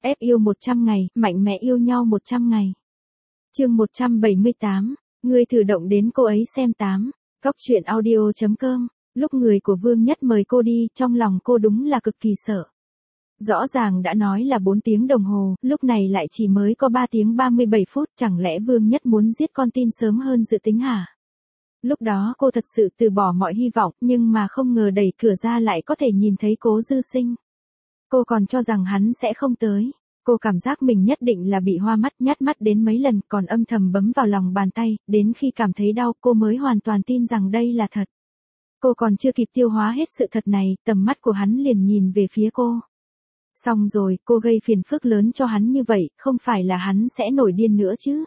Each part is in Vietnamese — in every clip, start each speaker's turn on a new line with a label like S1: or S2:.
S1: Ép yêu 100 ngày, mạnh mẽ yêu nhau 100 ngày. Chương 178, ngươi thử động đến cô ấy xem 8. Góc truyện audio.com. Lúc người của Vương Nhất mời cô đi, trong lòng cô đúng là cực kỳ sợ. Rõ ràng đã nói là 4 tiếng đồng hồ, lúc này lại chỉ mới có 3 tiếng 37 phút, chẳng lẽ Vương Nhất muốn giết con tin sớm hơn dự tính hả? Lúc đó cô thật sự từ bỏ mọi hy vọng, nhưng mà không ngờ đẩy cửa ra lại có thể nhìn thấy Cố Dư Sinh. Cô còn cho rằng hắn sẽ không tới. Cô cảm giác mình nhất định là bị hoa mắt, nhát mắt đến mấy lần, còn âm thầm bấm vào lòng bàn tay, đến khi cảm thấy đau cô mới hoàn toàn tin rằng đây là thật. Cô còn chưa kịp tiêu hóa hết sự thật này, tầm mắt của hắn liền nhìn về phía cô. Xong rồi, cô gây phiền phức lớn cho hắn như vậy, không phải là hắn sẽ nổi điên nữa chứ.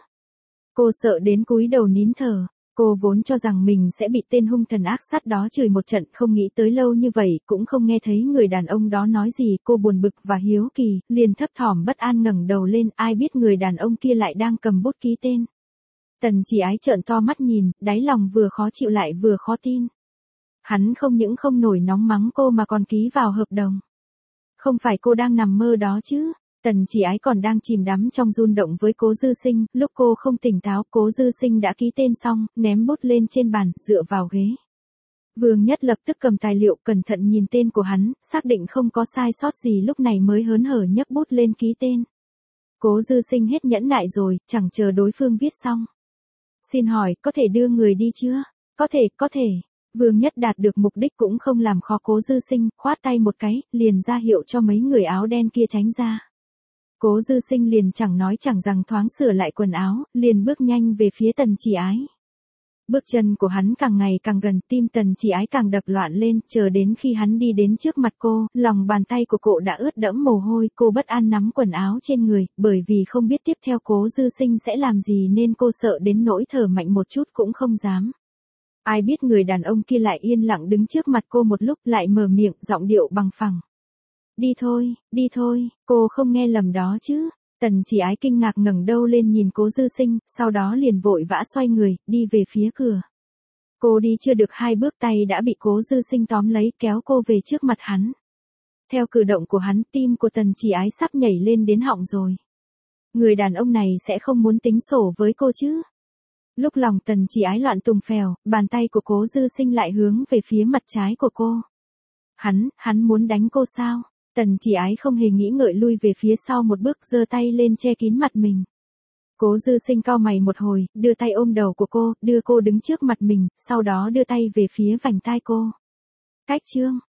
S1: Cô sợ đến cúi đầu nín thở. Cô vốn cho rằng mình sẽ bị tên hung thần ác sát đó chửi một trận, không nghĩ tới lâu như vậy, cũng không nghe thấy người đàn ông đó nói gì, cô buồn bực và hiếu kỳ, liền thấp thỏm bất an ngẩng đầu lên, ai biết người đàn ông kia lại đang cầm bút ký tên. Tần Chỉ Ái trợn to mắt nhìn, đáy lòng vừa khó chịu lại vừa khó tin. Hắn không những không nổi nóng mắng cô mà còn ký vào hợp đồng. Không phải cô đang nằm mơ đó chứ? Tần Chỉ Ái còn đang chìm đắm trong rung động với Cố Dư Sinh, lúc cô không tỉnh táo, Cố Dư Sinh đã ký tên xong, ném bút lên trên bàn, dựa vào ghế. Vương Nhất lập tức cầm tài liệu, cẩn thận nhìn tên của hắn, xác định không có sai sót gì lúc này mới hớn hở nhấc bút lên ký tên. Cố Dư Sinh hết nhẫn nại rồi, chẳng chờ đối phương viết xong. Xin hỏi, có thể đưa người đi chưa? Có thể. Vương Nhất đạt được mục đích cũng không làm khó Cố Dư Sinh, khoát tay một cái, liền ra hiệu cho mấy người áo đen kia tránh ra. Cố Dư Sinh liền chẳng nói chẳng rằng thoáng sửa lại quần áo, liền bước nhanh về phía Tần Chỉ Ái. Bước chân của hắn càng ngày càng gần, tim Tần Chỉ Ái càng đập loạn lên, chờ đến khi hắn đi đến trước mặt cô, lòng bàn tay của cô đã ướt đẫm mồ hôi, cô bất an nắm quần áo trên người, bởi vì không biết tiếp theo Cố Dư Sinh sẽ làm gì nên cô sợ đến nỗi thở mạnh một chút cũng không dám. Ai biết người đàn ông kia lại yên lặng đứng trước mặt cô một lúc lại mở miệng, giọng điệu bằng phẳng. Đi thôi, cô không nghe lầm đó chứ. Tần Chỉ Ái kinh ngạc ngẩng đầu lên nhìn Cố Dư Sinh, sau đó liền vội vã xoay người, đi về phía cửa. Cô đi chưa được 2 bước tay đã bị Cố Dư Sinh tóm lấy kéo cô về trước mặt hắn. Theo cử động của hắn, tim của Tần Chỉ Ái sắp nhảy lên đến họng rồi. Người đàn ông này sẽ không muốn tính sổ với cô chứ. Lúc lòng Tần Chỉ Ái loạn tùng phèo, bàn tay của Cố Dư Sinh lại hướng về phía mặt trái của cô. Hắn muốn đánh cô sao? Tần Chỉ Ái không hề nghĩ ngợi lui về phía sau một bước, giơ tay lên che kín mặt mình. Cố Dư Sinh cau mày một hồi, đưa tay ôm đầu của cô, đưa cô đứng trước mặt mình, sau đó đưa tay về phía vành tai cô. Cách chương,